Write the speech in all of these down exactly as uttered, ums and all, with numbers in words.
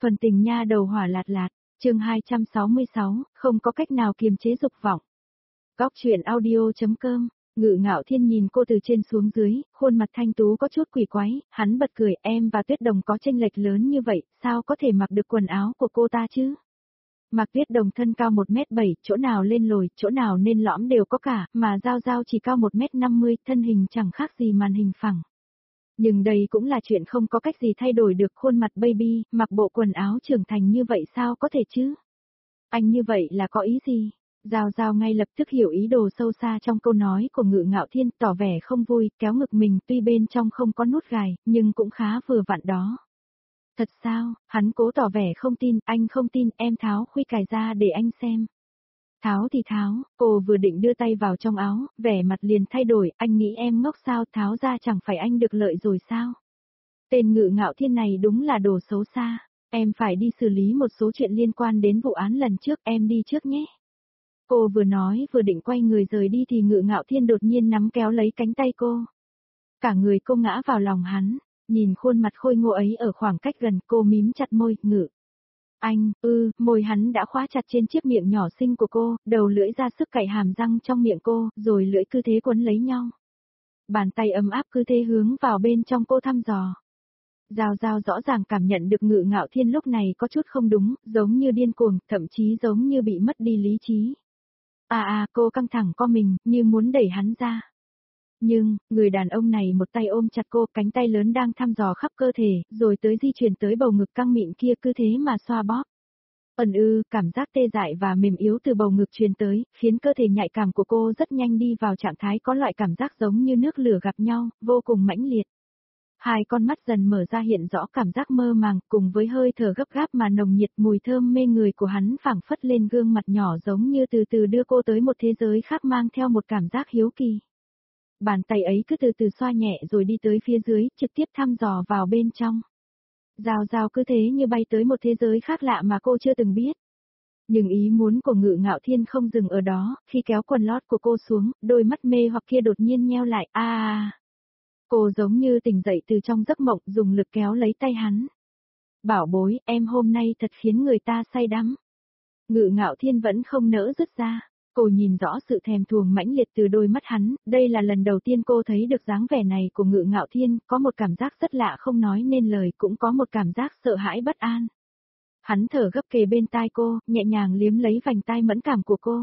Phần tình nha đầu hỏa lạt lạt, chương hai trăm sáu mươi sáu, không có cách nào kiềm chế dục vọng. Góc truyện audio.com, Ngự Ngạo Thiên nhìn cô từ trên xuống dưới, khuôn mặt thanh tú có chút quỷ quái, hắn bật cười, em và Tuyết Đồng có chênh lệch lớn như vậy, sao có thể mặc được quần áo của cô ta chứ? Mạc Tuyết Đồng thân cao một mét bảy, chỗ nào lên lồi, chỗ nào nên lõm đều có cả, mà Giao Giao chỉ cao một mét năm mươi, thân hình chẳng khác gì màn hình phẳng. Nhưng đây cũng là chuyện không có cách gì thay đổi được, khuôn mặt baby, mặc bộ quần áo trưởng thành như vậy sao có thể chứ? Anh như vậy là có ý gì? Giao Giao ngay lập tức hiểu ý đồ sâu xa trong câu nói của Ngự Ngạo Thiên, tỏ vẻ không vui, kéo ngực mình, tuy bên trong không có nút gài, nhưng cũng khá vừa vặn đó. Thật sao? Hắn cố tỏ vẻ không tin, anh không tin, em tháo khuy cài ra để anh xem. Tháo thì tháo, cô vừa định đưa tay vào trong áo, vẻ mặt liền thay đổi, anh nghĩ em ngốc sao, tháo ra chẳng phải anh được lợi rồi sao? Tên Ngự Ngạo Thiên này đúng là đồ xấu xa, em phải đi xử lý một số chuyện liên quan đến vụ án lần trước, em đi trước nhé. Cô vừa nói vừa định quay người rời đi thì Ngự Ngạo Thiên đột nhiên nắm kéo lấy cánh tay cô. Cả người cô ngã vào lòng hắn, nhìn khuôn mặt khôi ngô ấy ở khoảng cách gần, cô mím chặt môi, Ngự. Anh, ư, môi hắn đã khóa chặt trên chiếc miệng nhỏ xinh của cô, đầu lưỡi ra sức cạy hàm răng trong miệng cô, rồi lưỡi cứ thế quấn lấy nhau. Bàn tay ấm áp cứ thế hướng vào bên trong cô thăm dò. Giao Giao rõ ràng cảm nhận được Ngự Ngạo Thiên lúc này có chút không đúng, giống như điên cuồng, thậm chí giống như bị mất đi lý trí. À à, cô căng thẳng co mình, như muốn đẩy hắn ra. Nhưng, người đàn ông này một tay ôm chặt cô, cánh tay lớn đang thăm dò khắp cơ thể, rồi tới di chuyển tới bầu ngực căng mịn kia cứ thế mà xoa bóp. Ẩn ư, cảm giác tê dại và mềm yếu từ bầu ngực truyền tới, khiến cơ thể nhạy cảm của cô rất nhanh đi vào trạng thái có loại cảm giác giống như nước lửa gặp nhau, vô cùng mãnh liệt. Hai con mắt dần mở ra hiện rõ cảm giác mơ màng, cùng với hơi thở gấp gáp mà nồng nhiệt, mùi thơm mê người của hắn phảng phất lên gương mặt nhỏ giống như từ từ đưa cô tới một thế giới khác mang theo một cảm giác hiếu kỳ. Bàn tay ấy cứ từ từ xoa nhẹ rồi đi tới phía dưới, trực tiếp thăm dò vào bên trong. Giao Giao cứ thế như bay tới một thế giới khác lạ mà cô chưa từng biết. Nhưng ý muốn của Ngự Ngạo Thiên không dừng ở đó, khi kéo quần lót của cô xuống, đôi mắt mê hoặc kia đột nhiên nheo lại, a à. Cô giống như tỉnh dậy từ trong giấc mộng, dùng lực kéo lấy tay hắn. Bảo bối, em hôm nay thật khiến người ta say đắm. Ngự Ngạo Thiên vẫn không nỡ dứt ra. Cô nhìn rõ sự thèm thuồng mãnh liệt từ đôi mắt hắn, đây là lần đầu tiên cô thấy được dáng vẻ này của Ngự Ngạo Thiên, có một cảm giác rất lạ không nói nên lời, cũng có một cảm giác sợ hãi bất an. Hắn thở gấp kề bên tai cô, nhẹ nhàng liếm lấy vành tai mẫn cảm của cô.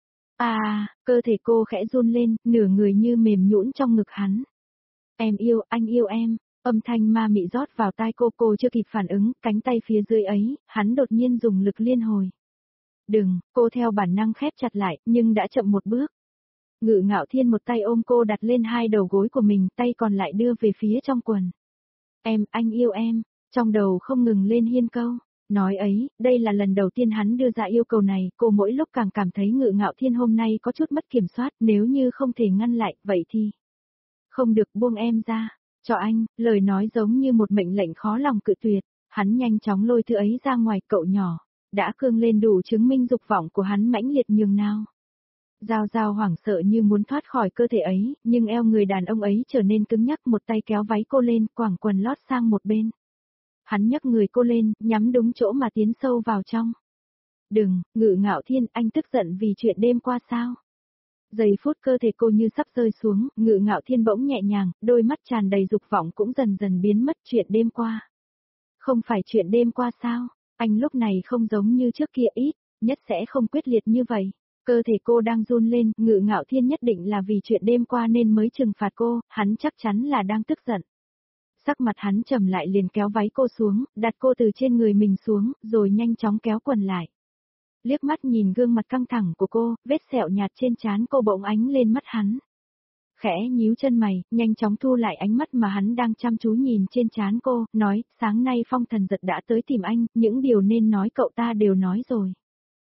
À, cơ thể cô khẽ run lên, nửa người như mềm nhũn trong ngực hắn. Em yêu, anh yêu em, âm thanh ma mị rót vào tai cô, cô chưa kịp phản ứng, cánh tay phía dưới ấy, hắn đột nhiên dùng lực liên hồi. Đừng, cô theo bản năng khép chặt lại, nhưng đã chậm một bước. Ngự Ngạo Thiên một tay ôm cô đặt lên hai đầu gối của mình, tay còn lại đưa về phía trong quần. Em, anh yêu em, trong đầu không ngừng lên hiên câu. Nói ấy, đây là lần đầu tiên hắn đưa ra yêu cầu này, cô mỗi lúc càng cảm thấy Ngự Ngạo Thiên hôm nay có chút mất kiểm soát, nếu như không thể ngăn lại, vậy thì... Không được, buông em ra, cho anh, lời nói giống như một mệnh lệnh khó lòng cự tuyệt, hắn nhanh chóng lôi thứ ấy ra ngoài, cậu nhỏ. Đã cương lên đủ chứng minh dục vọng của hắn mãnh liệt nhường nào. Giao Giao hoảng sợ như muốn thoát khỏi cơ thể ấy, nhưng eo người đàn ông ấy trở nên cứng nhắc, một tay kéo váy cô lên, quàng quần lót sang một bên. Hắn nhấc người cô lên, nhắm đúng chỗ mà tiến sâu vào trong. Đừng, Ngự Ngạo Thiên, anh tức giận vì chuyện đêm qua sao? Giây phút cơ thể cô như sắp rơi xuống, Ngự Ngạo Thiên bỗng nhẹ nhàng, đôi mắt tràn đầy dục vọng cũng dần dần biến mất. Chuyện đêm qua. Không phải chuyện đêm qua sao? Anh lúc này không giống như trước kia, ít nhất sẽ không quyết liệt như vậy. Cơ thể cô đang run lên, Ngự Ngạo Thiên nhất định là vì chuyện đêm qua nên mới trừng phạt cô, hắn chắc chắn là đang tức giận. Sắc mặt hắn trầm lại, liền kéo váy cô xuống, đặt cô từ trên người mình xuống, rồi nhanh chóng kéo quần lại. Liếc mắt nhìn gương mặt căng thẳng của cô, vết sẹo nhạt trên trán cô bỗng ánh lên mắt hắn. Khẽ nhíu chân mày, nhanh chóng thu lại ánh mắt mà hắn đang chăm chú nhìn trên trán cô, nói, sáng nay Phong Thần Giật đã tới tìm anh, những điều nên nói cậu ta đều nói rồi.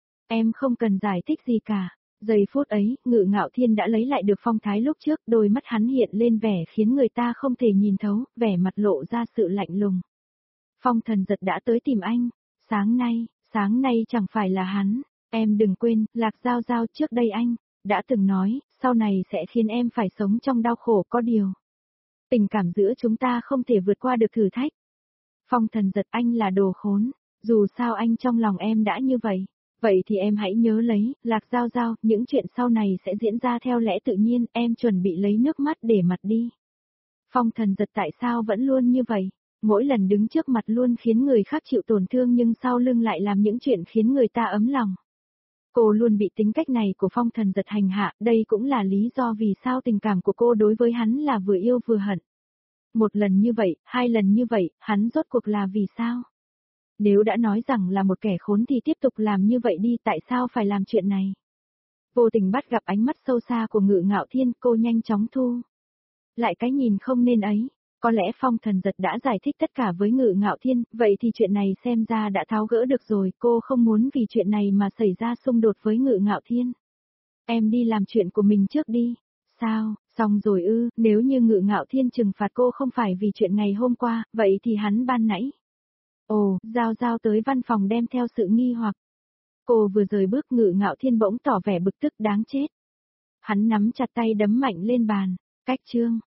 Em không cần giải thích gì cả. Giây phút ấy, Ngự Ngạo Thiên đã lấy lại được phong thái lúc trước, đôi mắt hắn hiện lên vẻ khiến người ta không thể nhìn thấu, vẻ mặt lộ ra sự lạnh lùng. Phong Thần Giật đã tới tìm anh, sáng nay, sáng nay chẳng phải là hắn, em đừng quên, Lạc Giao Giao trước đây anh đã từng nói, sau này sẽ khiến em phải sống trong đau khổ, có điều. Tình cảm giữa chúng ta không thể vượt qua được thử thách. Phong Thần Giật, anh là đồ khốn. Dù sao anh trong lòng em đã như vậy. Vậy thì em hãy nhớ lấy, Lạc Giao Giao, những chuyện sau này sẽ diễn ra theo lẽ tự nhiên, em chuẩn bị lấy nước mắt để mặt đi. Phong Thần Giật tại sao vẫn luôn như vậy? Mỗi lần đứng trước mặt luôn khiến người khác chịu tổn thương nhưng sau lưng lại làm những chuyện khiến người ta ấm lòng. Cô luôn bị tính cách này của Phong Thần Giật hành hạ, đây cũng là lý do vì sao tình cảm của cô đối với hắn là vừa yêu vừa hận. Một lần như vậy, hai lần như vậy, hắn rốt cuộc là vì sao? Nếu đã nói rằng là một kẻ khốn thì tiếp tục làm như vậy đi, tại sao phải làm chuyện này? Vô tình bắt gặp ánh mắt sâu xa của Ngự Ngạo Thiên, cô nhanh chóng thu lại cái nhìn không nên ấy. Có lẽ Phong Thần Giật đã giải thích tất cả với Ngự Ngạo Thiên, vậy thì chuyện này xem ra đã tháo gỡ được rồi, cô không muốn vì chuyện này mà xảy ra xung đột với Ngự Ngạo Thiên. Em đi làm chuyện của mình trước đi. Sao, xong rồi ư, nếu như Ngự Ngạo Thiên trừng phạt cô không phải vì chuyện ngày hôm qua, vậy thì hắn ban nãy. Ồ, Giao Giao tới văn phòng đem theo sự nghi hoặc. Cô vừa rời bước Ngự Ngạo Thiên bỗng tỏ vẻ bực tức đáng chết. Hắn nắm chặt tay đấm mạnh lên bàn, cách chương.